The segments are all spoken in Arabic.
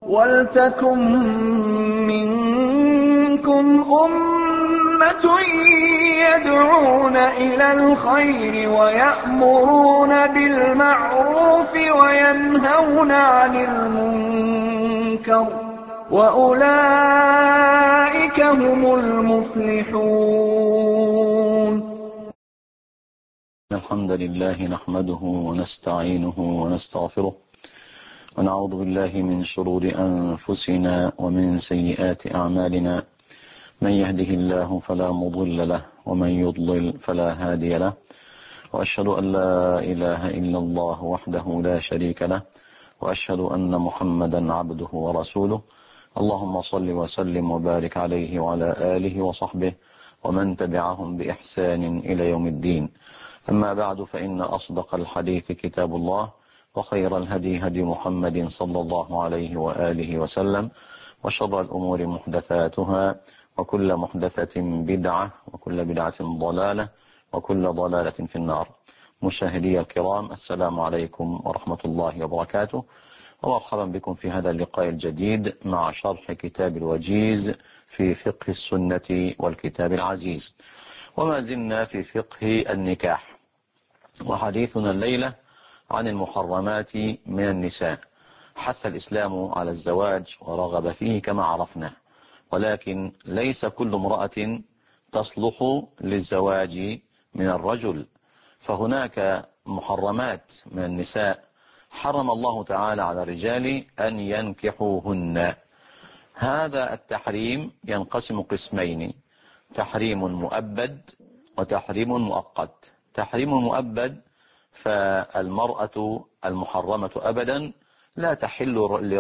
وَلْتَكُن مِّنكُمْ أُمَّةٌ يَدْعُونَ إِلَى الْخَيْرِ وَيَأْمُرُونَ بِالْمَعْرُوفِ وَيَنْهَوْنَ عَنِ الْمُنكَرِ ۚ وَأُولَٰئِكَ هُمُ الْمُفْلِحُونَ. الحمد لله نحمده ونستعينه ونستغفره ونعوذ بالله من شرور أنفسنا ومن سيئات أعمالنا. من يهده الله فلا مضل له ومن يضلل فلا هادي له، وأشهد أن لا إله إلا الله وحده لا شريك له، وأشهد أن محمدا عبده ورسوله. اللهم صل وسلم وبارك عليه وعلى آله وصحبه ومن تبعهم بإحسان إلى يوم الدين. أما بعد، فإن أصدق الحديث كتاب الله، وخير الهدي هدي محمد صلى الله عليه وآله وسلم، وشر الأمور محدثاتها، وكل محدثة بدعة، وكل بدعة ضلالة، وكل ضلالة في النار. مشاهدي الكرام، السلام عليكم ورحمة الله وبركاته، ومرحبا بكم في هذا اللقاء الجديد مع شرح كتاب الوجيز في فقه السنة والكتاب العزيز. وما زلنا في فقه النكاح، وحديثنا الليلة عن المحرمات من النساء. حث الإسلام على الزواج ورغب فيه كما عرفنا، ولكن ليس كل امرأة تصلح للزواج من الرجل، فهناك محرمات من النساء حرم الله تعالى على الرجال أن ينكحوهن. هذا التحريم ينقسم قسمين: تحريم مؤبد وتحريم مؤقت. تحريم مؤبد، فالمرأة المحرمة أبدا لا تحل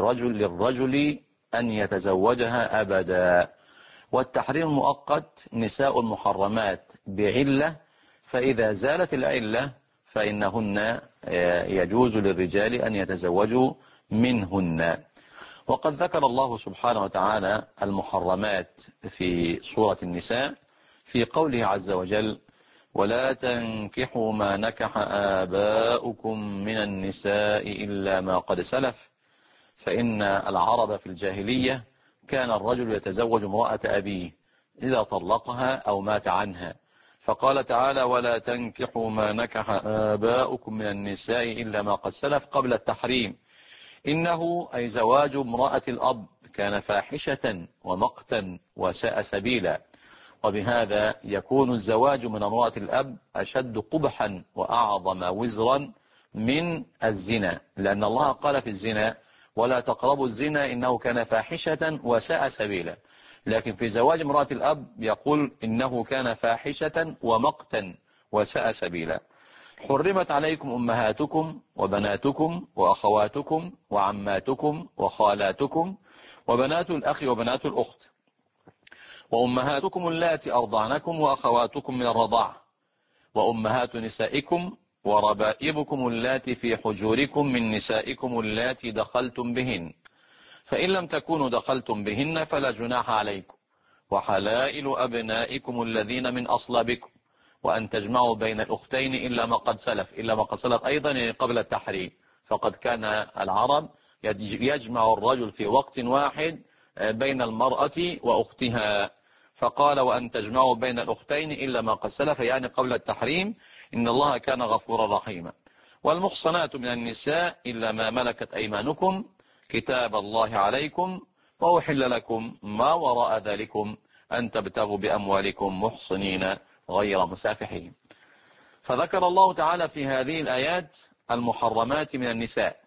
للرجل أن يتزوجها أبدا. والتحريم المؤقت: نساء المحرمات بعلة، فإذا زالت العلة فإنهن يجوز للرجال أن يتزوجوا منهن. وقد ذكر الله سبحانه وتعالى المحرمات في سورة النساء في قوله عز وجل: ولا تنكحوا ما نكح آباؤكم من النساء إلا ما قد سلف، فإن العرب في الجاهلية كان الرجل يتزوج امرأة أبيه إذا طلقها أو مات عنها، فقال تعالى: ولا تنكحوا ما نكح آباؤكم من النساء إلا ما قد سلف قبل التحريم. إنه أي زواج امرأة الأب كان فاحشة ومقتا وساء سبيلا، وبهذا يكون الزواج من امرأة الأب أشد قبحا وأعظم وزرا من الزنا، لأن الله قال في الزنا: ولا تقربوا الزنا إنه كان فاحشة وساء سبيلا. لكن في زواج امرأة الأب يقول إنه كان فاحشة ومقتا وساء سبيلا. حرمت عليكم أمهاتكم وبناتكم وأخواتكم وعماتكم وخالاتكم وبنات الأخ وبنات الأخت وأمهاتكم اللاتي أرضعنكم وأخواتكم من الرضاعة وأمهات نسائكم وربائبكم اللاتي في حجوركم من نسائكم اللاتي دخلتم بهن، فإن لم تكونوا دخلتم بهن فلا جناح عليكم، وحلائل أبنائكم الذين من أصلابكم، وأن تجمعوا بين الأختين إلا ما قد سلف. إلا ما قد سلف أيضا قبل التحريم، فقد كان العرب يجمع الرجل في وقت واحد بين المرأة وأختها، فقال: وأن تجمعوا بين الأختين إلا ما قد سلف، يعني قبل التحريم. إن الله كان غفورا رحيما. والمحصنات من النساء إلا ما ملكت أيمانكم كتاب الله عليكم، وأحل لكم ما وراء ذلكم أن تبتغوا بأموالكم محصنين غير مسافحين. فذكر الله تعالى في هذه الآيات المحرمات من النساء.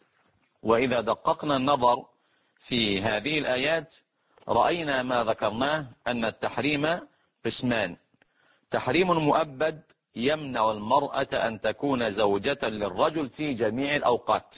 وإذا دققنا النظر في هذه الآيات رأينا ما ذكرناه، أن التحريم قسمان: تحريم مؤبد يمنع المرأة أن تكون زوجة للرجل في جميع الأوقات،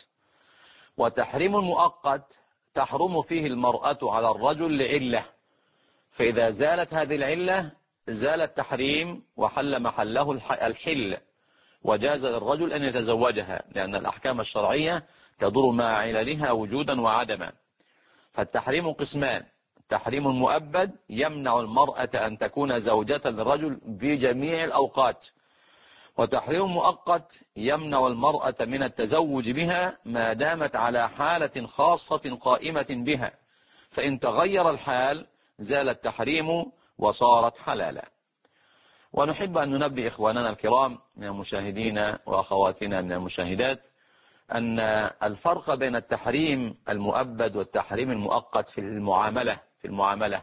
وتحريم مؤقت تحرم فيه المرأة على الرجل لعلة، فإذا زالت هذه العلة زال التحريم وحل محله الحل، وجاز للرجل أن يتزوجها، لأن الأحكام الشرعية تدور مع عللها وجودا وعدما. فالتحريم قسمان: تحريم مؤبد يمنع المرأة أن تكون زوجة للرجل في جميع الأوقات، وتحريم مؤقت يمنع المرأة من التزوج بها ما دامت على حالة خاصة قائمة بها، فإن تغير الحال زال التحريم وصارت حلالا. ونحب أن ننبه إخواننا الكرام من المشاهدين وأخواتنا من المشاهدات أن الفرق بين التحريم المؤبد والتحريم المؤقت في المعاملة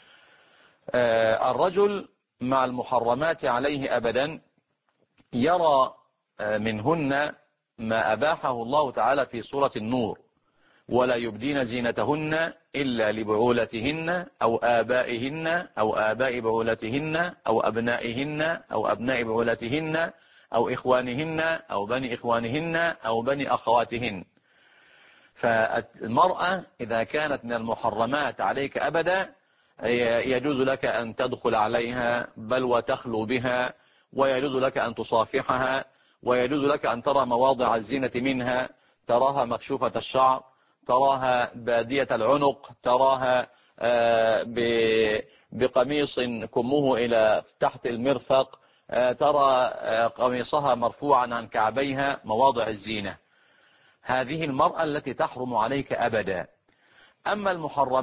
الرجل مع المحرمات عليه أبدا يرى منهن ما أباحه الله تعالى في سورة النور: ولا يبدين زينتهن إلا لبعولتهن أو آبائهن أو آباء بعولتهن أو أبنائهن أو أبناء بعولتهن أو إخوانهن أو بني إخوانهن أو بني أخواتهن. فالمرأة إذا كانت من المحرمات عليك أبدا يجوز لك أن تدخل عليها بل وتخلو بها، ويجوز لك أن تصافحها، ويجوز لك أن ترى مواضع الزينة منها، تراها مكشوفة الشعر، تراها بادية العنق، تراها بقميص كمه إلى تحت المرفق، ترى قميصها مرفوعا عن كعبيها، مواضع الزينة. هذه المرأة التي تحرم عليك أبدا. أما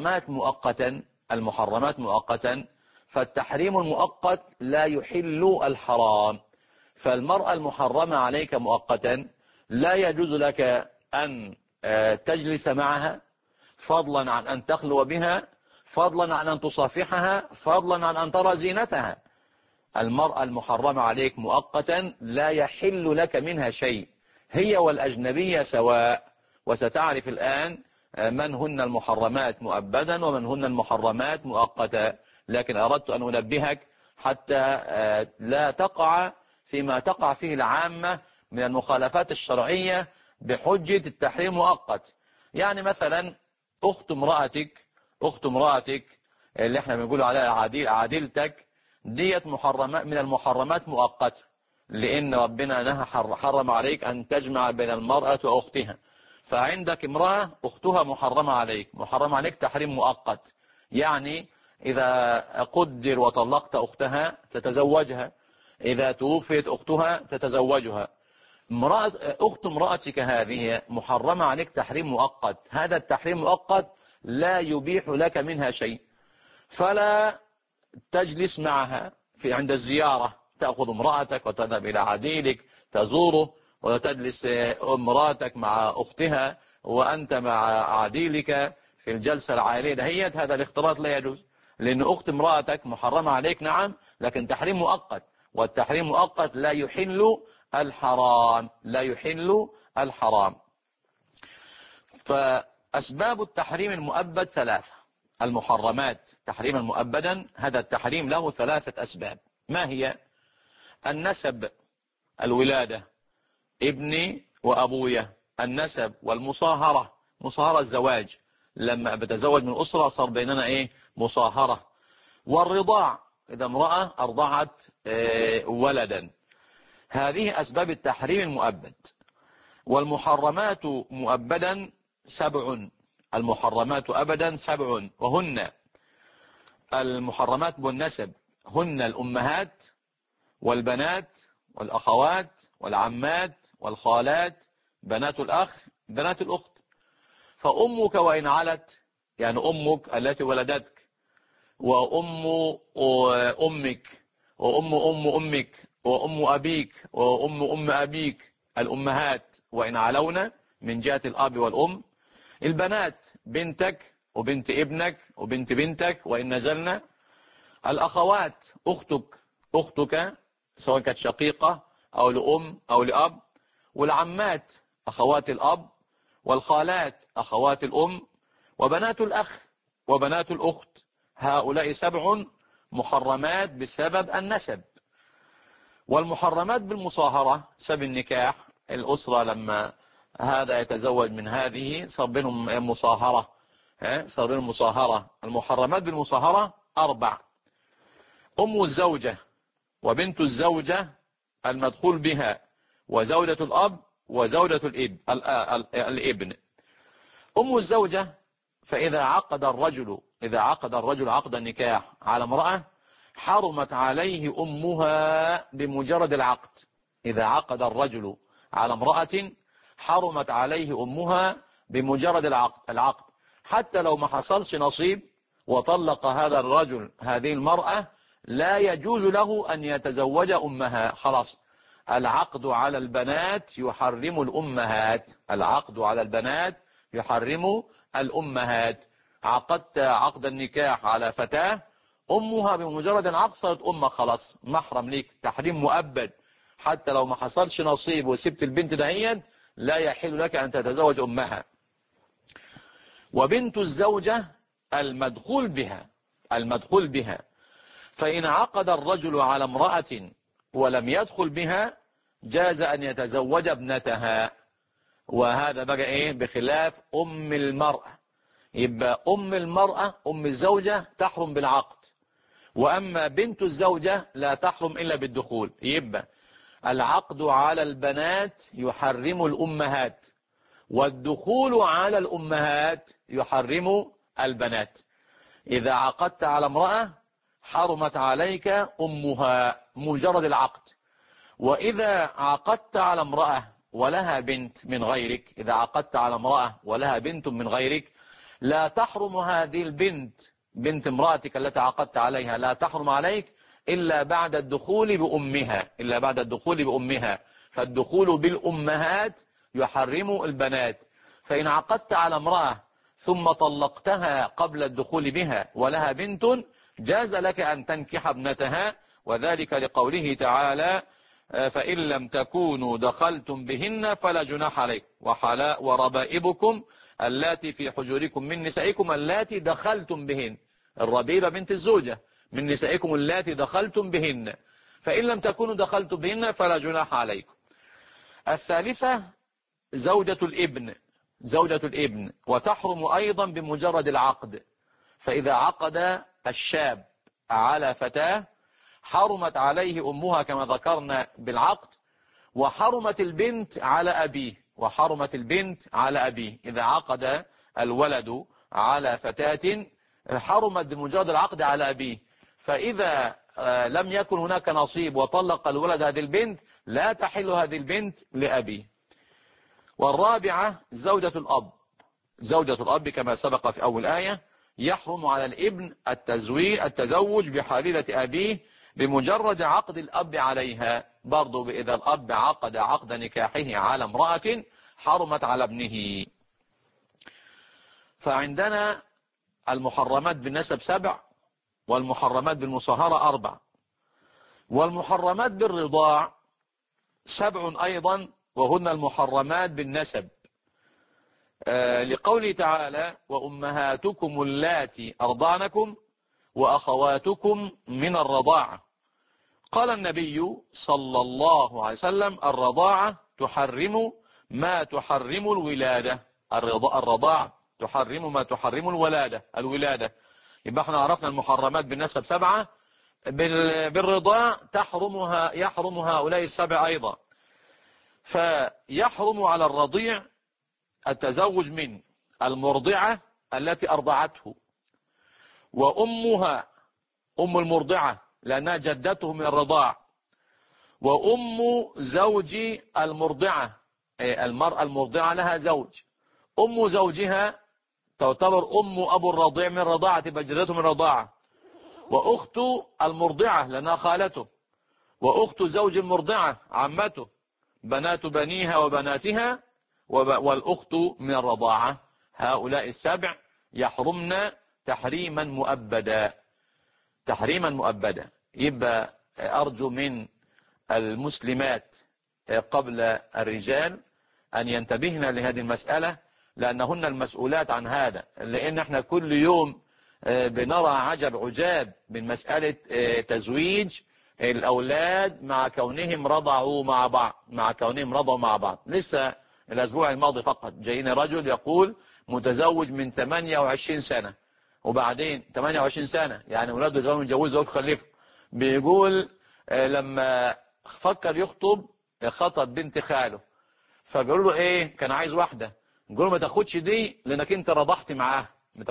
المحرمات مؤقتا فالتحريم المؤقت لا يحل الحرام. فالمرأة المحرمة عليك مؤقتا لا يجوز لك أن تجلس معها، فضلا عن أن تخلو بها، فضلا عن أن تصافحها، فضلا عن أن ترى زينتها. المرأة المحرمة عليك مؤقتا لا يحل لك منها شيء، هي والأجنبية سواء. وستعرف الآن من هن المحرمات مؤبدا ومن هن المحرمات مؤقتا، لكن أردت أن أنبهك حتى لا تقع فيما تقع فيه العامة من المخالفات الشرعية بحجة التحريم مؤقت. يعني مثلا أخت امرأتك اللي احنا بنقول عليها عادلتك ديت محرمات من المحرمات مؤقتة، لأن ربنا نهى حرم عليك أن تجمع بين المرأة وأختها. فعندك امرأة أختها محرمة عليك تحريم مؤقت، يعني إذا قدر وطلقت أختها تتزوجها، إذا توفيت أختها تتزوجها. أخت امرأتك هذه محرمة عليك تحريم مؤقت، هذا التحريم مؤقت لا يبيح لك منها شيء. فلا تجلس معها عند الزيارة، تأخذ امرأتك وتذهب إلى عديلك تزوره، وتجلس امرأتك مع أختها وأنت مع عديلك في الجلسة العائلية دهيت. هذا الاختلاط لا يجوز، لأن أخت امرأتك محرمة عليك نعم، لكن تحريم مؤقت، والتحريم مؤقت لا يحل الحرام. فأسباب التحريم المؤبد ثلاثة. المحرمات تحريما مؤبدا هذا التحريم له ثلاثة أسباب. ما هي؟ النسب، الولادة، ابني وأبويا، النسب، والمصاهرة، مصاهرة الزواج، لما بتزوج من أسرة صار بيننا مصاهرة، والرضاع، إذا امرأة أرضعت ولدا. هذه أسباب التحريم المؤبد. والمحرمات مؤبدا 7، المحرمات أبدا 7، وهن المحرمات بالنسب هن الأمهات والبنات والأخوات والعمات والخالات، بنات الأخ، بنات الأخت. فأمك وإن علت، يعني أمك التي ولدتك، وأم أمك، وأم أمك، وأم أبيك، وأم أبيك، الأمهات وإن علونا من جهة الأب والأم. البنات بنتك وبنت ابنك وبنت بنتك وإن نزلنا. الأخوات أختك سواء كانت شقيقة أو لأم أو لأب. والعمات أخوات الأب. والخالات أخوات الأم. وبنات الأخ وبنات الأخت. هؤلاء 7 محرمات بسبب النسب. والمحرمات بالمصاهرة سبب النكاح، الأسرة لما هذا يتزوج من هذه صار بينهم مصاهرة، صار بينهم مصاهرة. المحرمات بالمصاهرة 4: أم الزوجة وبنت الزوجة المدخول بها وزوجة الأب وزوجة الابن. أم الزوجة فإذا عقد الرجل عقد النكاح على امرأة حرمت عليه أمها بمجرد العقد، إذا عقد الرجل على امرأة حرمت عليه أمها بمجرد العقد حتى لو ما حصلش نصيب وطلق هذا الرجل هذه المرأة لا يجوز له أن يتزوج أمها. خلاص، العقد على البنات يحرم الأمهات. العقد على البنات يحرم الأمهات. عقدت عقد النكاح على فتاة أمها بمجرد العقد صارت أمك، خلاص محرم ليك، تحريم مؤبد. حتى لو ما حصلش نصيب وسبت البنت دهيا لا يحل لك أن تتزوج أمها. وبنت الزوجة المدخول بها فإن عقد الرجل على امرأة ولم يدخل بها جاز أن يتزوج ابنتها. وهذا بقى إيه بخلاف أم المرأة. يبقى أم المرأة أم الزوجة تحرم بالعقد، وأما بنت الزوجة لا تحرم إلا بالدخول. يبقى العقد على البنات يحرم الأمهات، والدخول على الأمهات يحرم البنات. إذا عقدت على امرأة حرمت عليك أمها مجرد العقد. وإذا عقدت على امرأة ولها بنت من غيرك، إذا عقدت على امرأة ولها بنت من غيرك لا تحرم هذه البنت، بنت امرأتك التي عقدت عليها لا تحرم عليك إلا بعد الدخول بأمها. فالدخول بالأمهات يحرم البنات. فإن عقدت على امرأة ثم طلقتها قبل الدخول بها ولها بنت جاز لك أن تنكح ابنتها، وذلك لقوله تعالى فإن لم تكونوا دخلتم بهن فلا جناح عليكم وربائبكم اللاتي في حجوركم من نسائكم اللاتي دخلتم بهن. الربيبة بنت الزوجة من نسائكم اللاتي دخلتم بهن، فإن لم تكونوا دخلتم بهن فلا جناح عليكم. الثالثة زوجة الابن وتحرم أيضا بمجرد العقد. فإذا عقد الشاب على فتاة حرمت عليه أمها كما ذكرنا بالعقد، وحرمت البنت على أبيه. إذا عقد الولد على فتاة حرمت بمجرد العقد على أبيه، فإذا لم يكن هناك نصيب وطلق الولد هذه البنت لا تحل هذه البنت لأبيه. والرابعة زوجة الأب كما سبق في أول آية، يحرم على الابن التزوج بحليلة أبيه بمجرد عقد الأب عليها. برضو إذا الأب عقد عقد نكاحه على امرأة حرمت على ابنه. فعندنا المحرمات بالنسب 7، والمحرمات بالمصاهرة 4، والمحرمات بالرضاع 7 أيضا، وهن المحرمات بالنسب. لقوله تعالى وأمهاتكم اللاتي أرضعنكم وأخواتكم من الرضاعة. قال النبي صلى الله عليه وسلم الرضاعة تحرم ما تحرم الولادة. الرضاعة تحرم ما تحرم الولادة. يبقى احنا عرفنا المحرمات بالنسب 7، بالرضاع يحرم هؤلاء 7 أيضا. فيحرم على الرضيع التزوج من المرضعة التي أرضعته، وأمها أم المرضعة لأنها جدته من الرضاع، وأم زوج المرضعة، المرأة المرضعة لها زوج، أم زوجها تعتبر أم أبو الرضيع من الرضاعة تبقى جدته من الرضاعة، وأخت المرضعة لأنها خالته، وأخت زوج المرضعة عمته، بنات بنيها وبناتها، والأخت من الرضاعة. هؤلاء 7 يحرمن تحريما مؤبدا. يبقى أرجو من المسلمات قبل الرجال أن ينتبهن لهذه المسألة، لأنهن المسؤولات عن هذا. لأن احنا كل يوم بنرى عجاب من مسألة تزويج الأولاد مع كونهم رضعوا مع بعض. لسه الأسبوع الماضي فقط جايين رجل يقول متزوج من 28 سنة، وبعدين 28 سنة يعني ولاده زمان متجوزوا وخلفوا، بيقول لما فكر خطب بنت خاله، فقالوا له ايه كان عايز واحدة، قالوا ما تاخدش دي لانك انت رضحت معاه،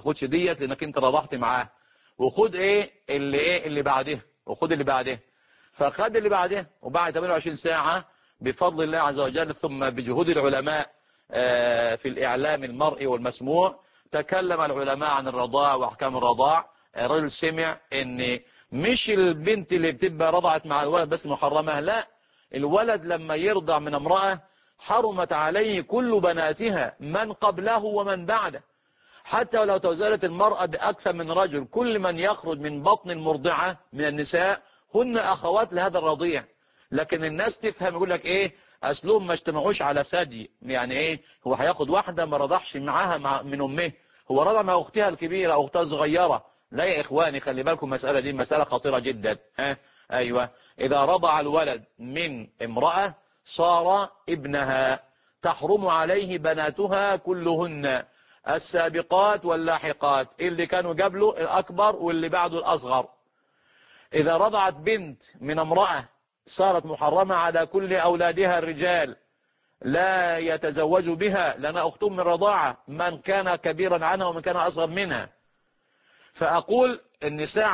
وخد اللي بعدها، فخد اللي بعدها، وبعد 28 ساعة بفضل الله عز وجل ثم بجهود العلماء في الإعلام المرئي والمسموع، تكلم العلماء عن الرضاع وأحكام الرضاع. الرجل سمع ان مش البنت اللي بتبقى رضعت مع الولد بس محرمة، لا، الولد لما يرضع من امرأة حرمت عليه كل بناتها من قبله ومن بعده، حتى ولو تزوجت المرأة بأكثر من رجل، كل من يخرج من بطن المرضعة من النساء هن أخوات لهذا الرضيع. لكن الناس تفهم يقول لك ايه، أسلوب ما اجتمعوش على ثدي، يعني ايه، هو هياخد واحدة ما رضعش معاها من أمه، هو رضع مع أختها الكبيرة أو أختها الصغيرة. لا يا إخواني، خلي بالكم، مسألة دي مسألة خطيرة جدا. أيوة، إذا رضع الولد من امرأة صار ابنها، تحرم عليه بناتها كلهن، السابقات واللاحقات، اللي كانوا قبله الأكبر واللي بعده الأصغر. إذا رضعت بنت من امرأة صارت محرمة على كل أولادها الرجال، لا يتزوج بها لأنها أختهم من رضاعة، من كان كبيرا عنها ومن كان أصغر منها. فأقول النساء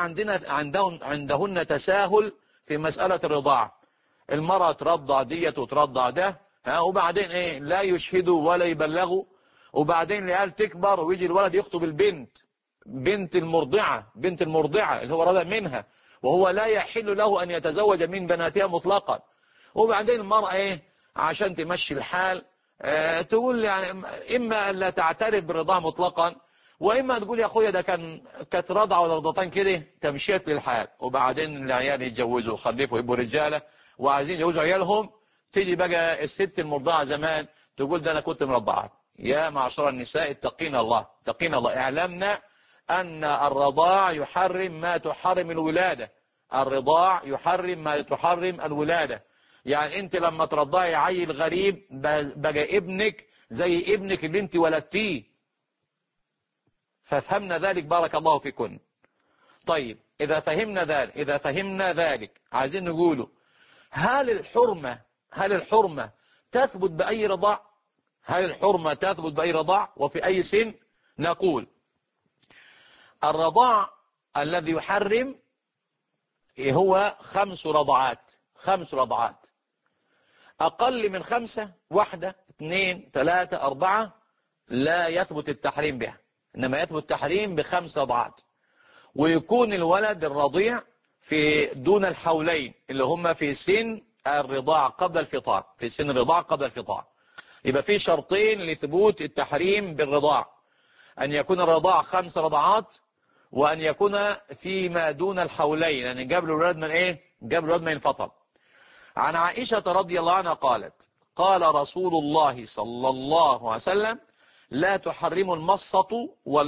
عندهن تساهل في مسألة الرضاعة. المرأة ترضع ديت وترضع ده، وبعدين ايه، لا يشهدوا ولا يبلغوا، وبعدين العيال تكبر ويجي الولد يخطب البنت، بنت المرضعة اللي هو رضع منها، وهو لا يحل له أن يتزوج من بناتها مطلقا. وبعدين المرأة ايه، عشان تمشي الحال تقول يعني إما أن لا تعترف بالرضاعة مطلقا، وإما تقول يا أخويا ده كانت رضعة ولا رضعتين كده تمشيت للحال، وبعدين العيال يتجوزوا وخلفوا يبقوا رجالة وعايزين يجوزوا عيالهم، تيجي بقى الست المرضعة زمان تقول ده أنا كنت مرضعة. يا معشر النساء اتقين الله، اتقين الله، اعلمنا أن الرضاع يحرم ما تحرم الولادة، الرضاع يحرم ما تحرم الولادة. يعني انت لما ترضعي عيل غريب بقى ابنك زي ابنك اللي انت ولدتيه، ففهمنا ذلك بارك الله فيكم. طيب إذا فهمنا ذلك عايزين نقوله، هل الحرمة تثبت بأي رضاع؟ هل الحرمة تثبت بأي رضاع وفي أي سن؟ نقول الرضاع الذي يحرم هو 5 رضعات، أقل من 5، 1 2 3 4 لا يثبت التحريم بها، إنما يثبت التحريم ب5 رضعات. ويكون الولد الرضيع في دون الحولين اللي هم في سن الرضاع قبل الفطار، يبقى في شرطين لثبوت التحريم بالرضاع: أن يكون الرضاع 5 رضعات، وأن يكون فيما دون الحولين، يعني قبل الولد ما ينفطر. عن عائشة رضي الله عنها قالت: قال رسول الله صلى الله عليه وسلم: لا تحرم المصة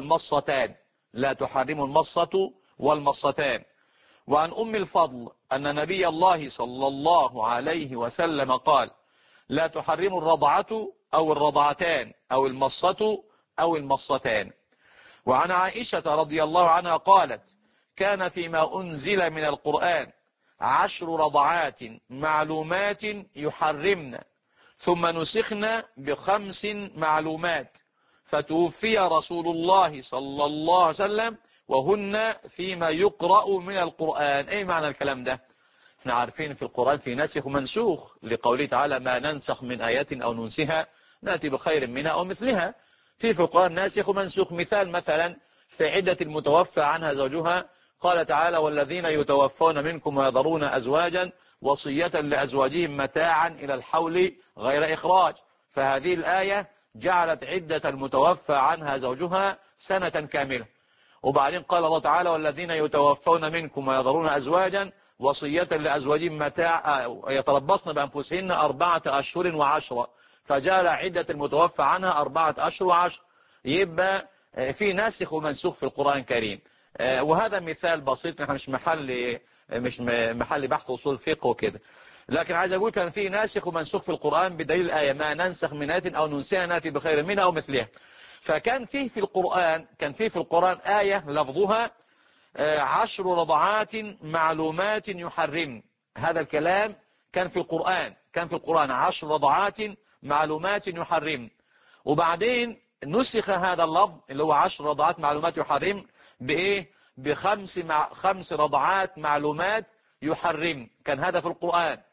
والمصتان. وعن أم الفضل أن نبي الله صلى الله عليه وسلم قال: لا تحرم الرضعة أو الرضعتان أو المصة أو المصتان. وعن عائشة رضي الله عنها قالت: كان فيما أنزل من القرآن 10 رضعات معلومات يحرمن، ثم نسخنا ب5 معلومات، فتوفي رسول الله صلى الله عليه وسلم وهن فيما يقرأ من القرآن. ايه معنى الكلام ده؟ احنا عارفين في القرآن في ناسخ ومنسوخ، لقوله تعالى: ما ننسخ من آيات أو ننسها نأتي بخير منها أو مثلها. في القرآن ناسخ ومنسوخ. مثلا في عدة المتوفى عنها زوجها، قال تعالى: والذين يتوفون منكم ويذرون أزواجا وصية لأزواجهم متاعا إلى الحول غير إخراج. فهذه الآية جعلت عدة المتوفى عنها زوجها سنة كاملة. وبعدين قال الله تعالى: والذين يتوفون منكم ويذرون أزواجا وصية لأزواجهم متاع يتربصن بأنفسهن 4 أشهر و10، فجعل عدة المتوفى عنها 4 أشهر و10. يبقى في ناسخ ومنسوخ في القرآن الكريم. وهذا مثال بسيط، نحن مش محل بحث أصول فقه وكده، لكن عايز أقول كان في ناسخ ومنسوخ في القرآن بدليل الآية: ما ننسخ من آية أو ننسها نأتي بخير منها أو مثلها. فكان فيه في القرآن آية لفظها 10 رضعات معلومات يحرم. هذا الكلام كان في القرآن 10 رضعات معلومات يحرم. وبعدين نسخ هذا اللفظ اللي هو 10 رضعات معلومات يحرم بإيه؟ ب5 رضعات معلومات يحرم. كان هذا في القرآن.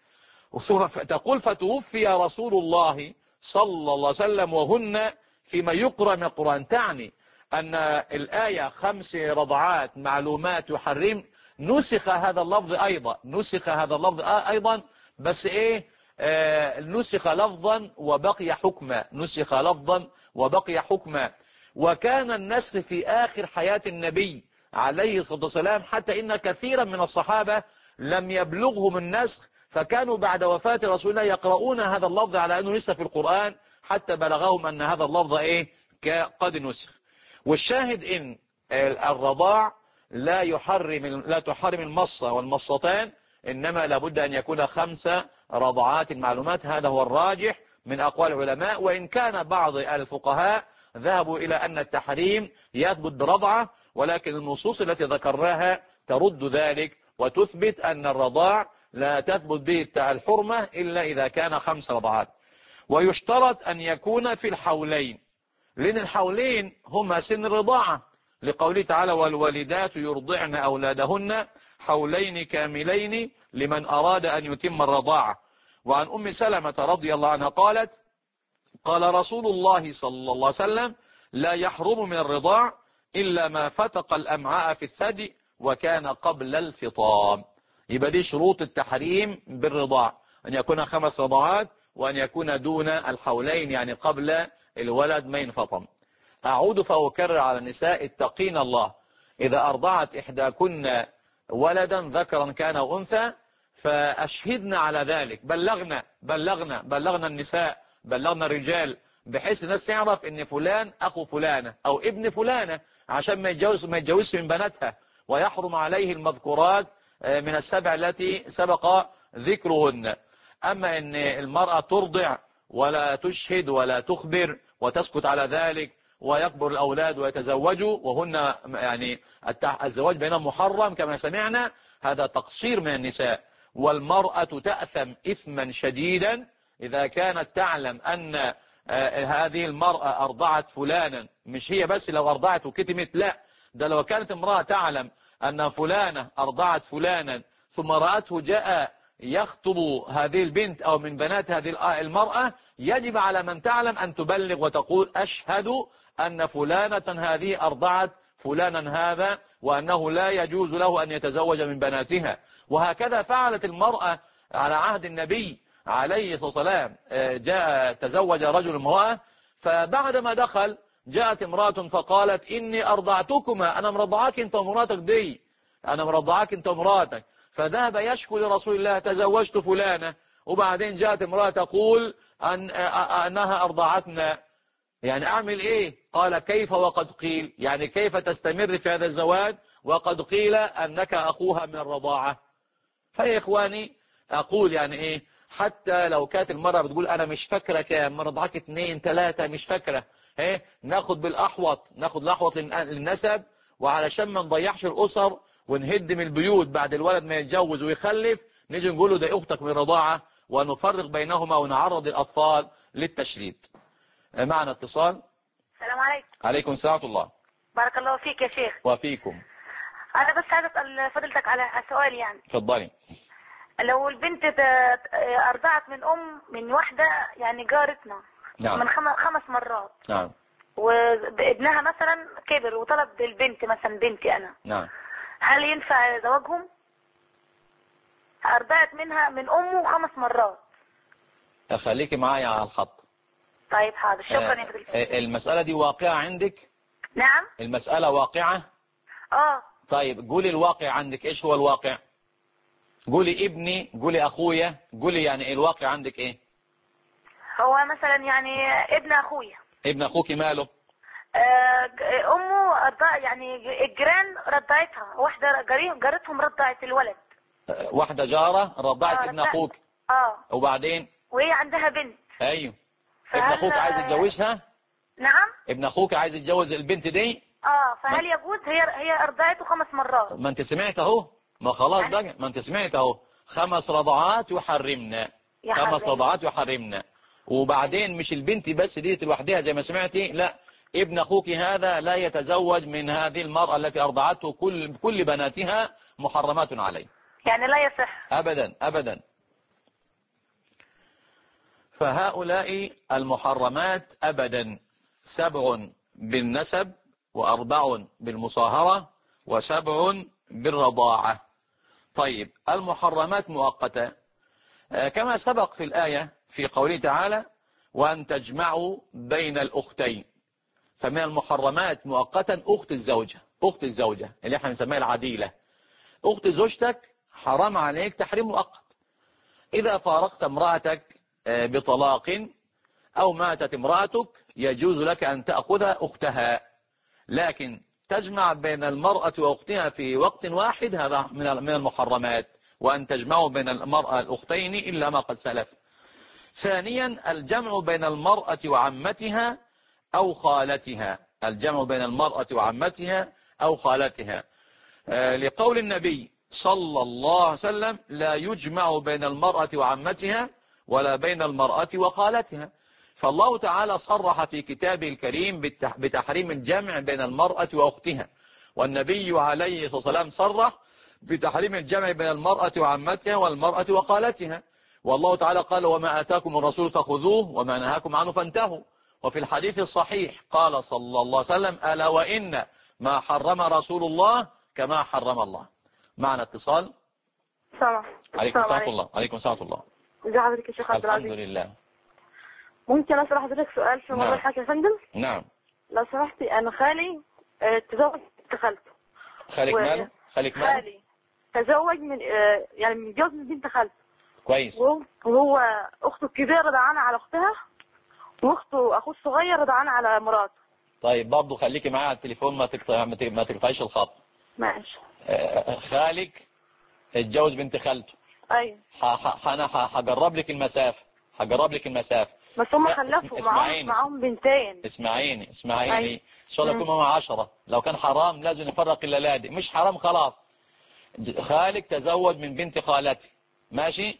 تقول فتوفي رسول الله صلى الله عليه وسلم وهن فيما يقرأ من القرآن، تعني أن الآية 5 رضعات معلومات يحرم نسخ هذا اللفظ أيضا، نسخ هذا اللفظ أيضا، بس إيه، نسخ لفظا وبقي حكما، نسخ لفظا وبقي حكما. وكان النسخ في آخر حياة النبي عليه الصلاة والسلام، حتى إن كثيرا من الصحابة لم يبلغهم النسخ، فكانوا بعد وفاة رسول الله يقرؤون هذا اللفظ على أنه لسه في القرآن، حتى بلغهم أن هذا اللفظ إيه قد نسخ. والشاهد إن الرضاع لا تحرم المصة والمصتان، إنما لابد أن يكون 5 رضعات معلومات. هذا هو الراجح من أقوال العلماء، وإن كان بعض الفقهاء ذهبوا إلى أن التحريم يثبت برضعة، ولكن النصوص التي ذكرناها ترد ذلك وتثبت أن الرضاع لا تثبت به الحرمة إلا إذا كان 5 رضعات. ويشترط أن يكون في الحولين، لأن الحولين هما سن الرضاعة، لقوله تعالى والوالدات يرضعن أولادهن حولين كاملين لمن أراد أن يتم الرضاعة. وعن أم سلمة رضي الله عنها قالت قال رسول الله صلى الله عليه وسلم لا يحرم من الرضاع إلا ما فتق الأمعاء في الثدي وكان قبل الفطام. يبقى دي شروط التحريم بالرضاع، أن يكون 5 رضاعات، وأن يكون دون الحولين، يعني قبل الولد ما ينفطم. أعود فأكرر على النساء اتقين الله، إذا أرضعت إحداكن ولدا ذكرا كان أو أنثى فأشهدنا على ذلك، بلغنا النساء، بلغنا الرجال، بحيث الناس تعرف ان فلان اخو فلانة او ابن فلانة، عشان ما يتجوزش من بناتها، ويحرم عليه المذكورات من السبع التي سبق ذكرهن. اما ان المرأة ترضع ولا تشهد ولا تخبر وتسكت على ذلك، ويكبر الاولاد ويتزوجوا وهن يعني الزواج بينهم محرم كما سمعنا، هذا تقصير من النساء. والمرأة تأثم إثما شديدا إذا كانت تعلم أن هذه المرأة أرضعت فلانا، مش هي بس لو أرضعت وكتمت، لا، ده لو كانت امرأة تعلم أن فلانة أرضعت فلانا ثم رأته جاء يخطب هذه البنت أو من بنات هذه المرأة، يجب على من تعلم أن تبلغ وتقول أشهد أن فلانة هذه أرضعت فلانا هذا، وأنه لا يجوز له أن يتزوج من بناتها. وهكذا فعلت المرأة على عهد النبي عليه الصلاة والسلام، جاء تزوج رجل امرأة، فبعدما دخل جاءت امرأة فقالت إني أرضعتكما، أنا مرضعاك أنت ومراتك دي، أنا مرضعاك أنت ومراتك. فذهب يشكو لرسول الله تزوجت فلانة، وبعدين جاءت امرأة تقول أنها أرضعتنا، يعني أعمل إيه؟ قال كيف وقد قيل، يعني كيف تستمر في هذا الزواج وقد قيل أنك أخوها من الرضاعة. فيا إخواني أقول يعني إيه، حتى لو كانت المرأة بتقول أنا مش فاكرة كام مرضعك 2 3 مش فاكرة، ناخد بالأحوط، ناخد الأحوط للنسب، وعلشان ما نضيعش الأسر ونهدم البيوت بعد الولد ما يتجوز ويخلف، نيجي نقول له ده أختك من الرضاعة، ونفرق بينهما ونعرض الأطفال للتشريد. معنا اتصال. السلام عليكم. عليكم السلام ورحمة الله. بارك الله فيك يا شيخ. وفيكم. أنا بس عايزة أسأل فضيلتك على سؤال يعني. اتفضلي. لو البنت أرضعت من واحدة يعني جارتنا، نعم، من 5 مرات، نعم، وابنها مثلا كبر وطلب البنت مثلا بنتي أنا، نعم، هل ينفع زواجهم؟ أرضعت منها من أمه 5 مرات. خليكي معايا على الخط. طيب حاضر، شكرا يا فضيلتك. المسألة دي واقعة عندك؟ نعم. المسألة واقعة؟ طيب قولي الواقع عندك، ايش هو الواقع؟ قولي ابني، قولي اخويا، قولي يعني الواقع عندك ايه؟ هو مثلا يعني ابن اخويا. ابن اخوك ماله؟ امه يعني الجيران رضعتها، واحدة جارتهم رضعت الولد. واحدة جارة رضعت ابن اخوك. وبعدين؟ وهي عندها بنت. ايوه. ابن اخوك عايز يتجوزها؟ نعم. ابن اخوك عايز يتجوز البنت دي؟ فهل يجوز؟ هي ارضعته 5 مرات. ما انت سمعت اهو، ما خلاص بقى، ما انت سمعت اهو، 5 رضعات يحرمنا، 5 رضعات يحرمنا. وبعدين مش البنت بس دي لوحدها زي ما سمعتي، لا، ابن اخوك هذا لا يتزوج من هذه المرأة التي ارضعته، كل بناتها محرمات عليه، يعني لا يصح ابدا ابدا. فهؤلاء المحرمات أبدا 7 بالنسب، و4 بالمصاهرة، و7 بالرضاعة. طيب المحرمات مؤقتة كما سبق في الآية في قوله تعالى وأن تجمعوا بين الأختين. فمن المحرمات مؤقتا أخت الزوجة اللي احنا بنسميها العديلة. أخت زوجتك حرام عليك تحريم مؤقت. إذا فارقت امرأتك بطلاق أو ماتت امرأتك يجوز لك أن تأخذ أختها، لكن تجمع بين المرأة وأختها في وقت واحد هذا من المحرمات، وأن تجمعوا بين المرأة الأختين إلا ما قد سلف. ثانيا الجمع بين المرأة وعمتها أو خالتها، الجمع بين المرأة وعمتها أو خالتها، لقول النبي صلى الله عليه وسلم لا يجمع بين المرأة وعمتها ولا بين المرأة وخالتها. فالله تعالى صرح في كتابه الكريم بتحريم الجمع بين المرأة وأختها، والنبي عليه الصلاة والسلام صرح بتحريم الجمع بين المرأة وعمتها والمرأة وخالتها. والله تعالى قال وما آتاكم الرسول فخذوه وما نهاكم عنه فانتهوا. وفي الحديث الصحيح قال صلى الله عليه وسلم ألا وإن ما حرم رسول الله كما حرم الله. معنا اتصال. سلام. عليكم السلام الله. عليكم السلام الله. ازي حضرتك يا شيخ عبد العزيز؟ الحمد لله. ممكن اسال حضرتك سؤال في موضوع الحاجة يا فندم؟ نعم. لو سمحتي انا خالي تزوج بنت خالته. خالك ماله؟ خالك ماله؟ خالي تزوج من يعني متجوز من بنت خالته. كويس. وهو اخته الكبيره رضعانه على اختها، واخته اخوه الصغير رضعانه على مراته. طيب برضه خليكي معايا على التليفون، ما تقطعيش الخط. ماشي. خالك اتجوز بنت خالته. ايوه. انا هجرب لك المسافه. بس هم خلفوا معاهم بنتين. اسمعيني أيوة. ان شاء الله يكون معاهم 10. لو كان حرام لازم نفرق الليالي، مش حرام خلاص. خالك تزوج من بنت خالتي، ماشي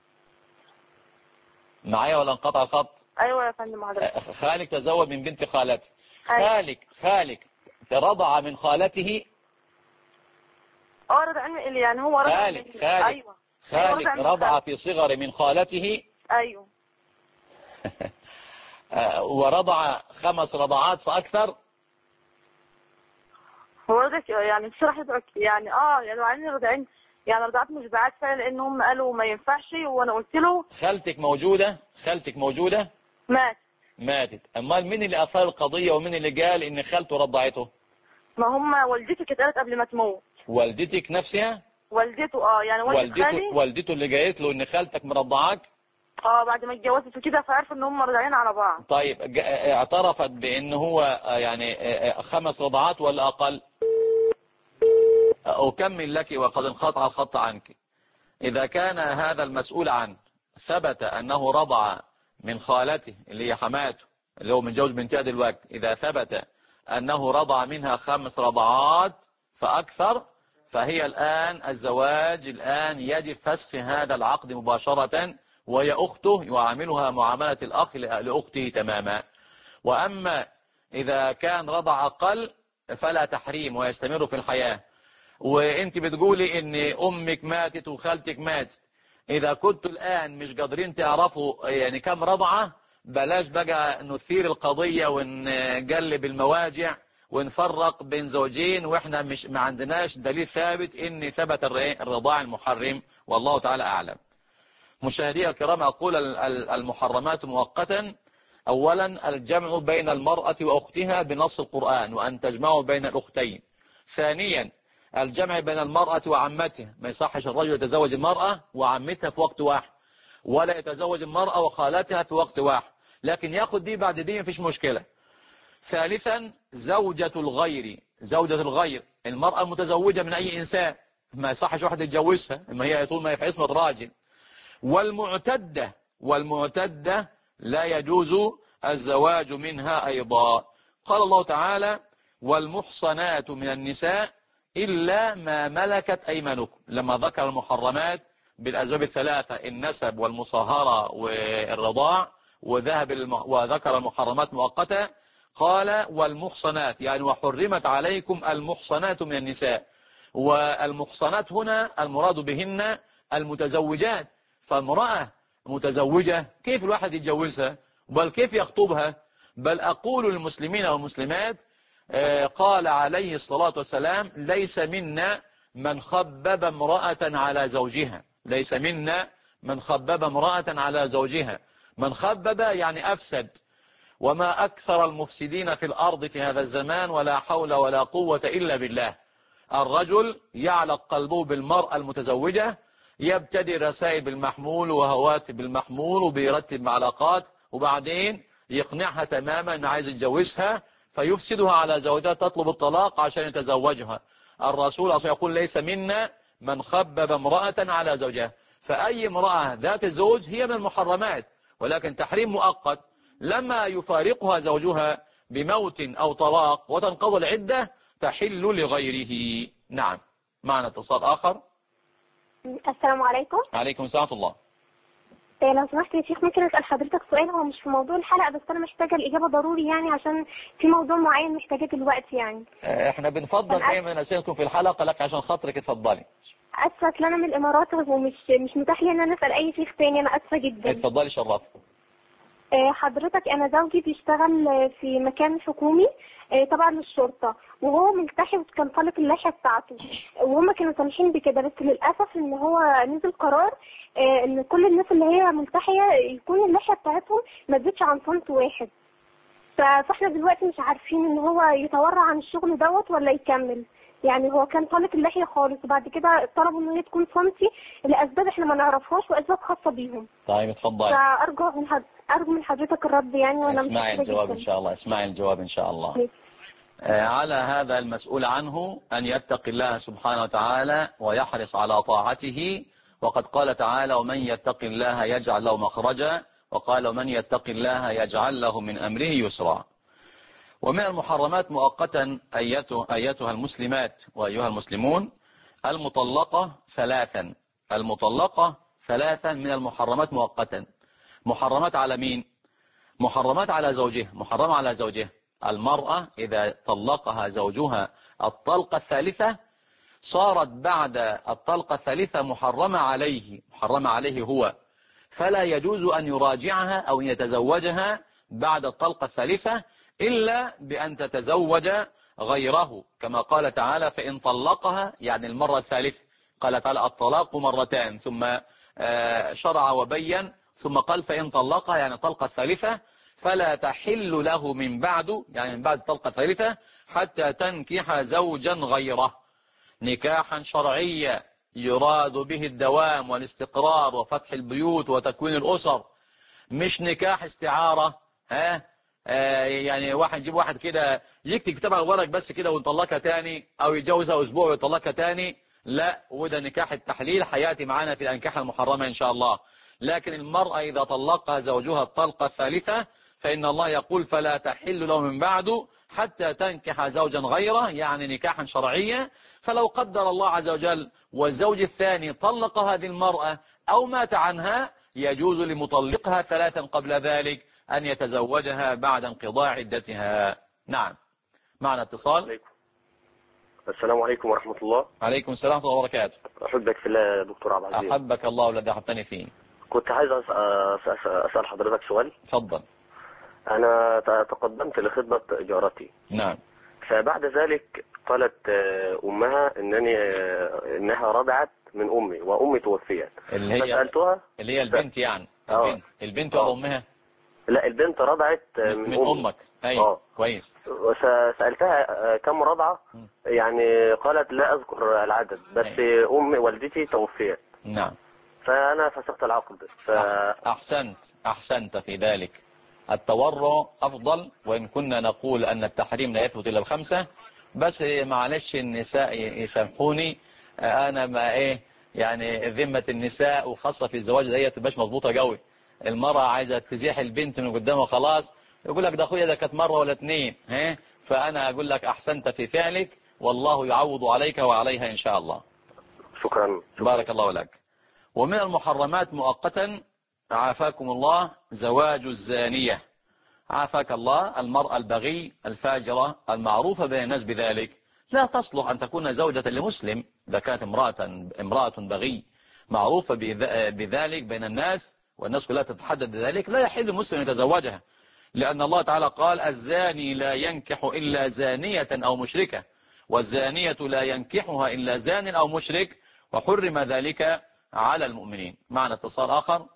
معايا ولا انقطع الخط؟ ايوه يا فندم حضرتك. خالك تزوج من بنت خالتي. أيوة. خالك رضع من خالته. رضع يعني هو رضع خالك ايوه خالك رضع في صغر من خالته. ايوه. ورضع 5 رضعات فاكثر. هو رضع يعني بصراحه يعني يعني وعندي رضعين يعني رضعات مشبعات فعلا، لان هم قالوا ما ينفعش، وانا قلت له. خالتك موجوده؟ ماتت. امال مين اللي اثار القضيه ومين اللي قال ان خالته رضعته؟ ما هم والدتي كانت قالت قبل ما تموت. والدتك نفسها؟ والدته يعني والدته اللي قالت له ان خالتك مرضعاك؟ بعد ما اتجوزت وكده فعرف ان هم راضعين على بعض. طيب اعترفت بان هو يعني 5 رضعات ولا اقل؟ اكمل لك وقد انقطع الخط عنك. اذا كان هذا المسؤول عنه ثبت انه رضع من خالته اللي هي حماته اللي هو متجوز بنتها دلوقتي، اذا ثبت انه رضع منها 5 رضعات فاكثر، فهي الان الزواج الان يجب فسخ هذا العقد مباشرة، وهي أخته يعاملها معاملة الأخ لأخته تماما. وأما إذا كان رضع أقل فلا تحريم ويستمر في الحياة. وانت بتقولي ان أمك ماتت وخالتك ماتت، إذا كنتوا الآن مش قادرين تعرفوا يعني كم رضعة، بلاش بقى نثير القضية ونقلب المواجع ونفرق بين زوجين وإحنا مش ما عندناش دليل ثابت إن ثبت الرضاع المحرم، والله تعالى أعلم. مشاهدي الكرام، أقول المحرمات مؤقتا: أولا الجمع بين المرأة وأختها بنص القرآن وأن تجمعوا بين الأختين. ثانيا الجمع بين المرأة وعمتها، ما يصحش الرجل يتزوج المرأة وعمتها في وقت واحد، ولا يتزوج المرأة وخالتها في وقت واحد، لكن ياخد دي بعد دي مفيش مشكلة. ثالثا زوجة الغير، المرأة متزوجة من أي إنسان، ما يصحش واحد يتجوزها، ما هي طول ما في عصمة راجل. والمعتدة لا يجوز الزواج منها أيضا. قال الله تعالى: والمحصنات من النساء إلا ما ملكت أيمانكم، لما ذكر المحرمات بالأسباب الثلاثة: النسب والمصاهرة والرضاع، وذكر المحرمات مؤقتة، قال والمحصنات، يعني وحرمت عليكم المحصنات من النساء. والمحصنات هنا المراد بهن المتزوجات، فامرأة متزوجة كيف الواحد يتجوزها؟ بل كيف يخطبها؟ بل أقول للمسلمين والمسلمات قال عليه الصلاة والسلام ليس منا من خبب امرأة على زوجها. ليس منا من خبب امرأة على زوجها. من خبب يعني أفسد. وما أكثر المفسدين في الأرض في هذا الزمان ولا حول ولا قوة إلا بالله. الرجل يعلق قلبه بالمرأة المتزوجة، يبتدي رسائل بالمحمول وهواتف بالمحمول وبيرتب علاقات، وبعدين يقنعها تماما أنه عايز يتجوزها فيفسدها على زوجها، تطلب الطلاق عشان يتزوجها. الرسول أصلا يقول ليس منا من خبب امرأة على زوجها. فأي امرأة ذات زوج هي من المحرمات، ولكن تحريم مؤقت. لما يفارقها زوجها بموت أو طلاق وتنقضي العدة تحل لغيره. نعم. معنا اتصال آخر. السلام عليكم. عليكم السلام ورحمة الله. لو سمحت يا شيخ ممكن أسأل حضرتك سؤال؟ هو مش في موضوع الحلقة بس أنا محتاجة الإجابة ضروري يعني، عشان في موضوع معين محتاجة دلوقتي يعني. احنا بنفضل دايما أسئلتكم في الحلقة لك عشان خاطرك اتفضلي. أسفة، أنا من الإمارات ومش متاح لي إن أنا أسأل أي شيخ تاني، أنا أسفة جدا. اتفضلي شرف. حضرتك أنا زوجي بيشتغل في مكان حكومي طبعا للشرطة، وهو ملتحي وكان طالق اللحية بتاعته، وهم كانوا سامحين بكده، بس للأسف إن هو نزل قرار إن كل الناس اللي هي ملتحية يكون اللحية بتاعتهم ما تزيدش عن سنت واحد. فاحنا دلوقتي مش عارفين إن هو يتورع عن الشغل دوت ولا يكمل. يعني هو كان طالق اللحية خالص، وبعد كده طلبوا إن هي تكون سنتي لأسباب إحنا ما نعرفهاش وأسباب خاصة بيهم. طيب اتفضلي. أرجو من حضرتك الرد يعني، وأنا اسمعي الجواب إن شاء الله. اسمعي الجواب إن شاء الله. على هذا المسؤول عنه أن يتقي الله سبحانه وتعالى ويحرص على طاعته. وقد قال تعالى ومن يتق الله يجعل له مخرجا، وقال ومن يتق الله يجعل له من أمره يسرا. ومن المحرمات مؤقتا أيتها المسلمات وأيها المسلمون المطلقة ثلاثا. المطلقة ثلاثا من المحرمات مؤقتا. محرمات على مين؟ محرمات على زوجها. محرمة على زوجها. المرأة إذا طلقها زوجها الطلقة الثالثة صارت بعد الطلقة الثالثة محرمة عليه. محرمة عليه هو، فلا يجوز أن يراجعها أو يتزوجها بعد الطلقة الثالثة إلا بأن تتزوج غيره، كما قال تعالى فإن طلقها، يعني المرة الثالثة. قال تعالى الطلاق مرتان، ثم شرع وبين، ثم قال فإن طلقها يعني الطلقة الثالثة فلا تحل له من بعد، يعني من بعد الطلقة الثالثة حتى تنكح زوجا غيره نكاحا شرعيا يراد به الدوام والاستقرار وفتح البيوت وتكوين الأسر، مش نكاح استعارة. يعني واحد يجيب واحد كده يكتب كتاب على الورق بس كده ويطلقها تاني، او يتجوزها اسبوع ويطلقها تاني. لا، وده نكاح التحليل حياتي معانا في الأنكاح المحرمة إن شاء الله. لكن المرأة إذا طلقها زوجها الطلقة الثالثة فإن الله يقول فلا تحل له من بعد حتى تنكح زوجا غيره، يعني نكاحا شرعيا. فلو قدر الله عز وجل والزوج الثاني طلق هذه المرأة أو مات عنها يجوز لمطلقها ثلاثا قبل ذلك أن يتزوجها بعد انقضاء عدتها. نعم. معنا اتصال. السلام عليكم ورحمة الله. عليكم السلام ورحمة الله وبركاته. أحبك في الله يا دكتور عبد العزيز. أحبك الله والذي أحبتني فيه. كنت عايز أسأل حضرتك سؤال. تفضل. أنا تقدمت لخدمة جارتي. نعم. فبعد ذلك قالت أمها إنها رضعت من أمي وأمي توفيت. فسألتها اللي هي البنت يعني البنت ولا أمها؟ لا، البنت رضعت من أمك. أيوة. كويس. وسألتها كم رضعة، يعني قالت لا أذكر العدد، بس والدتي توفيت. نعم. فأنا فسخت العقد. أحسنت في ذلك. التورع أفضل، وإن كنا نقول أن التحريم لا يثبت إلا ب5، بس معلش النساء يسامحوني، أنا ما يعني ذمة النساء وخاصة في الزواج دي تبقاش مضبوطة قوي. المرأة عايزة تزيح البنت من قدامها خلاص، يقول لك ده أخويا ده كانت مرة ولا اتنين. فأنا أقول لك أحسنت في فعلك، والله يعوض عليك وعليها إن شاء الله. شكرا. بارك الله لك. ومن المحرمات مؤقتا عافاكم الله زواج الزانية. عافاك الله. المرأة البغي الفاجرة المعروفة بين الناس بذلك لا تصلح أن تكون زوجة لمسلم. إذا كانت امرأة بغي معروفة بذلك بين الناس والناس كلها تتحدد ذلك، لا يحل المسلم يتزوجها، لأن الله تعالى قال الزاني لا ينكح إلا زانية أو مشركة، والزانية لا ينكحها إلا زان أو مشرك، وحرم ذلك على المؤمنين. معنا اتصال آخر.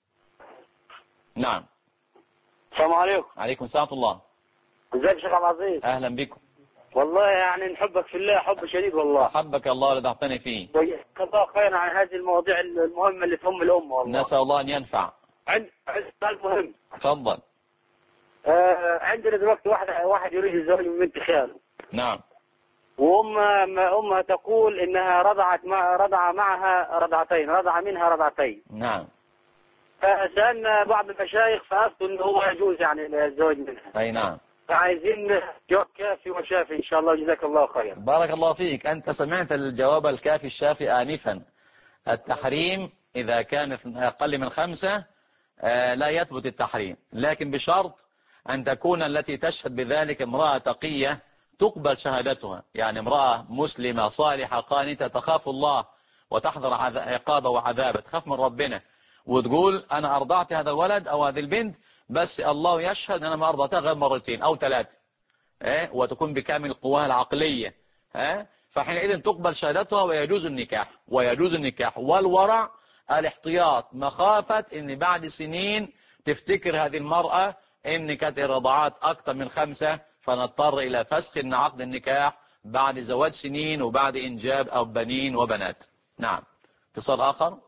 نعم. السلام عليكم. عليكم السلام ورحمة الله. ازيك يا شيخ عبد العزيز؟ أهلا بكم. والله يعني نحبك في الله حب شديد والله. أحبك الله ولدعتني فيه. جزاك الله خيرا عن هذه المواضيع المهمة اللي تهم الأمة والله. نسأل الله أن ينفع. عندي سؤال مهم. تفضل. عندنا دلوقتي واحد يريد الزواج من بنت خاله. نعم. وأمها تقول إنها رضع معها رضعتين، رضع منها رضعتين. نعم. فسألنا بعض المشايخ فأفتوا إنه هو يجوز يعني الزواج منها. أي نعم. فعايزين جواب كافي وشافي إن شاء الله. جزاك الله خيرا. بارك الله فيك. أنت سمعت الجواب الكافي الشافي آنفا. التحريم إذا كان أقل من 5 لا يثبت التحريم، لكن بشرط أن تكون التي تشهد بذلك امرأة تقية تقبل شهادتها، يعني امرأة مسلمة صالحة قانتة تخاف الله وتحذر عقابه وعذابه، تخاف من ربنا، وتقول أنا أرضعت هذا الولد أو هذه البنت بس الله يشهد أنا ما أرضعتها غير 2 أو 3 وتكون بكامل قواها العقلية فحينئذ تقبل شهادتها ويجوز النكاح. ويجوز النكاح والورع الاحتياط، مخافة ان بعد سنين تفتكر هذه المرأة ان كانت الرضاعات اكثر من 5 فنضطر الى فسخ ان عقد النكاح بعد زواج سنين وبعد انجاب او بنين وبنات. نعم. اتصال اخر.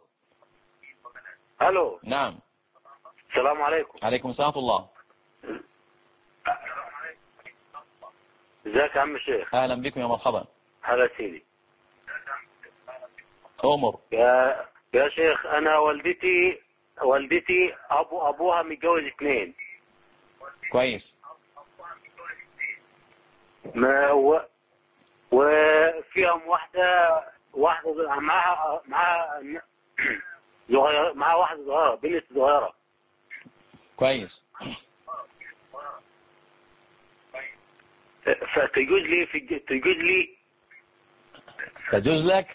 الو. نعم. السلام عليكم. عليكم السلام ورحمة الله. ازيك يا عم الشيخ؟ اهلا بكم يا مرحبا. هلا سيدي. عمر. يا شيخ انا والدتي ابوها متجوز 2. كويس. وفيهم واحدة معاها صغيرة، معاها واحدة صغيرة، بنت صغيرة. كويس. فتجوز لي تجوز لك.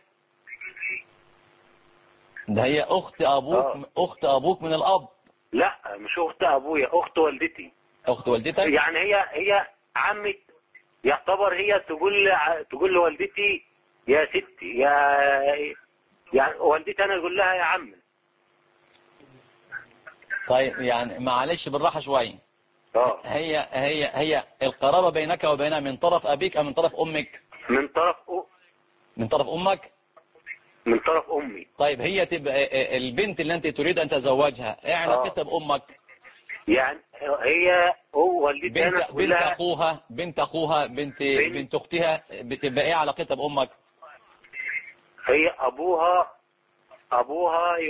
ده هي اخت ابوك. اخت ابوك من الاب. لا مش اخت ابويا، اخت والدتي. اخت والدتك يعني هي عمة، يعتبر هي تقول لوالدتي يا ستي، يعني والدتي انا اقول لها يا عم. طيب يعني معلش بالراحه شويه. هي القرابه بينك وبينها من طرف ابيك ام من طرف امك؟ من طرف من طرف امك. من طرف امي. طيب هي تبقى البنت اللي انت تريد ان تتزوجها ايه علاقتها بامك؟ يعني هي والدتي انا بنت اخوها بنت اختها بتبقى ايه علاقتها بامك؟ هي ابوها ابو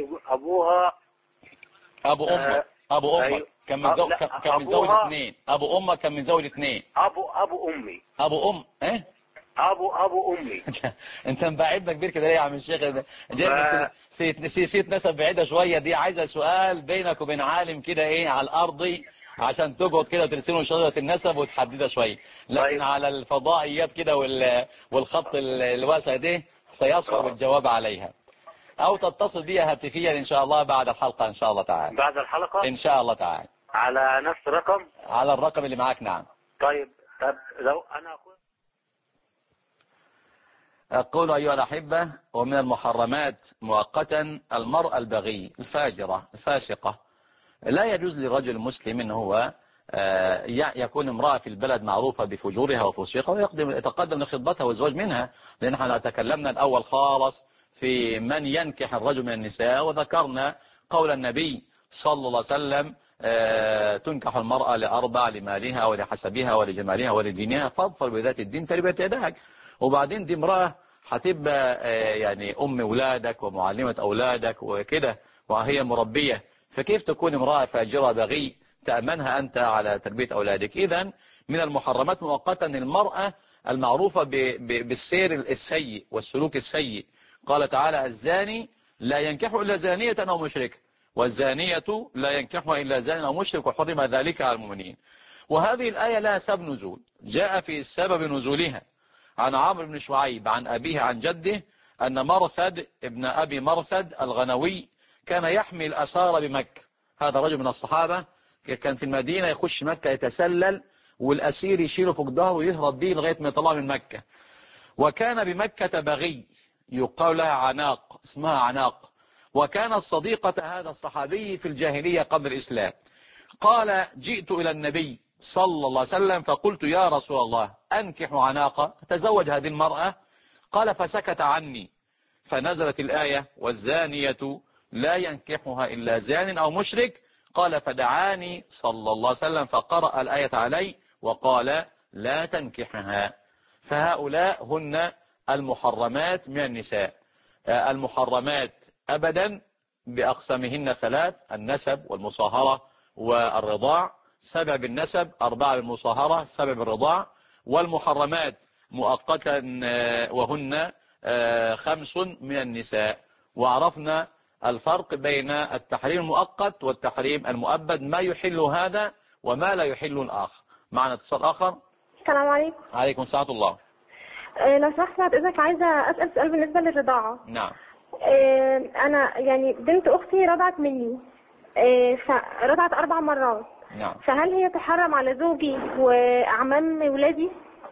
امك. ابو امك أيوه. كان متزوج 2. ابو امك كان متزوج 2. ابو امي. ابو ام ابو امي. انت مبعدنا كبير كده ليه يا عم الشيخ ده؟ نسيت نسب بعيده شويه، دي عايزه سؤال بينك وبين عالم كده ايه على الارضي عشان تقعد كده وترسمه شجره النسب وتحددها شويه، لكن طيب. على الفضائيات كده والخط الواسع ده سيصعب الجواب عليها، او تتصل بيها هاتفيا ان شاء الله بعد الحلقه ان شاء الله تعالى. بعد الحلقه ان شاء الله تعالى. على نفس الرقم؟ على الرقم اللي معاك. نعم. طب لو انا أقول أيها الأحبة، ومن المحرمات مؤقتا المرأة البغي الفاجرة الفاسقة. لا يجوز للرجل المسلم أنه هو يكون امرأة في البلد معروفة بفجورها وفسوقها ويتقدم لخطبتها والزواج منها، لأن احنا تكلمنا الأول خالص في من ينكح الرجل من النساء، وذكرنا قول النبي صلى الله عليه وسلم تنكح المرأة ل4: لمالها ولحسبها ولجمالها ولدينها فاظفر بذات الدين تربت يداك. وبعدين دي امرأة هتبقى يعني أم أولادك ومعلمة أولادك وكده وهي مربية، فكيف تكون امرأة فاجرة بغي تأمنها أنت على تربية أولادك؟ إذن من المحرمات مؤقتا المرأة المعروفة بالسير السيء والسلوك السيء. قال تعالى الزاني لا ينكح إلا زانية أو مشرك، والزانية لا ينكحها إلا زان أو مشرك، وحرم ذلك على المؤمنين. وهذه الآية لها سبب نزول، جاء في سبب نزولها عن عمرو بن شعيب عن أبيه عن جده أن مرثد ابن أبي مرثد الغنوي كان يحمي الأسارى بمكة. هذا رجل من الصحابة كان في المدينة يخش مكة يتسلل، والأسير يشيله فوق ظهره ويهرب به لغاية ما يطلعه من مكة. وكان بمكة بغي يقال لها عناق، اسمها عناق، وكانت صديقة هذا الصحابي في الجاهلية قبل الإسلام. قال جئت إلى النبي صلى الله عليه وسلم فقلت يا رسول الله أنكح عناقة، تزوج هذه المرأة. قال فسكت عني، فنزلت الآية والزانية لا ينكحها إلا زان أو مشرك. قال فدعاني صلى الله عليه وسلم فقرأ الآية علي وقال لا تنكحها. فهؤلاء هن المحرمات من النساء، المحرمات أبدا بأقسامهن ثلاث: النسب والمصاهرة والرضاع. سبب النسب، 4 بالمصاهرة، سبب الرضاع. والمحرمات مؤقتا وهن 5 من النساء. وعرفنا الفرق بين التحريم المؤقت والتحريم المؤبد، ما يحل هذا وما لا يحل الآخر. معنا اتصال آخر. السلام عليكم. عليكم السلام الله. لو سمحت بعد إذنك عايزة أسأل سؤال بالنسبة للرضاعة. نعم. أنا يعني بنت أختي رضعت مني، فرضعت 4 مرات. نعم. فهل هي تحرم على زوجي وأعمام ولادي؟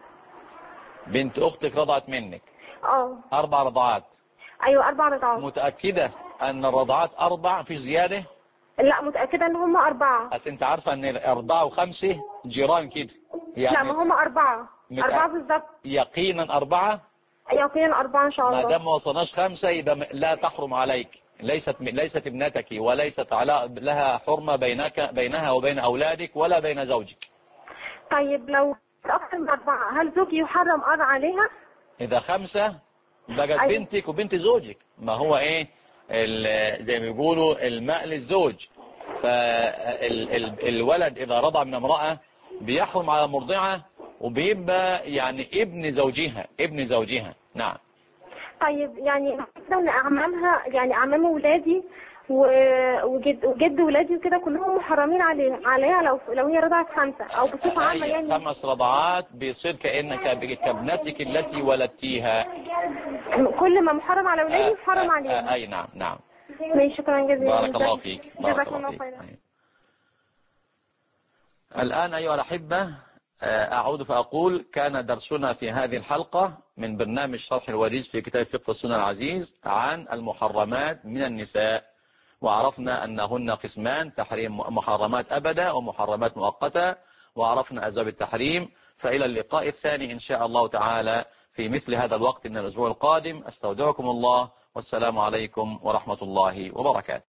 بنت أختك رضعت منك 4 رضعات؟ أيوة 4 رضعات. متأكدة أن الرضعات 4 في زيادة؟ لا متأكدة أن هم 4. بس أنت عارفة أن 4 و5 جيران كده يعني. لا ما هم 4 بالظبط. يقينا 4. يقينا 4 إن شاء الله. ما دام ما وصلناش 5 يبقى لا تحرم عليك. ليست ابنتك وليست لها حرمة بينها وبين أولادك ولا بين زوجك. طيب لو أكثر من 4 هل زوجي يحرم أرض عليها؟ إذا 5 بقت بنتك وبنت زوجك. ما هو إيه زي ما بيقولوا الماء للزوج. فالولد إذا رضع من امرأة بيحرم على مرضعة وبيبقى يعني ابن زوجها. نعم. طيب يعني ان اعمامها يعني اعمام ولادي وجد ولادي وكده كلهم محرمين عليها لو هي رضعت 5 او بصفه عامه يعني 5 رضعات بيصير كابنتك التي ولدتيها. كل ما محرم على ولادي محرم عليها. اي نعم نعم. شكرا جزيلا. بارك الله فيك. بارك الله فيك. الآن أيها الأحبة أعود فأقول كان درسنا في هذه الحلقة من برنامج شرح الوجيز في كتاب فقه السنة العزيز عن المحرمات من النساء، وعرفنا أنهن قسمان: تحريم محرمات أبدا ومحرمات مؤقتة، وعرفنا أسباب التحريم. فإلى اللقاء الثاني إن شاء الله تعالى في مثل هذا الوقت من الأسبوع القادم. أستودعكم الله والسلام عليكم ورحمة الله وبركاته.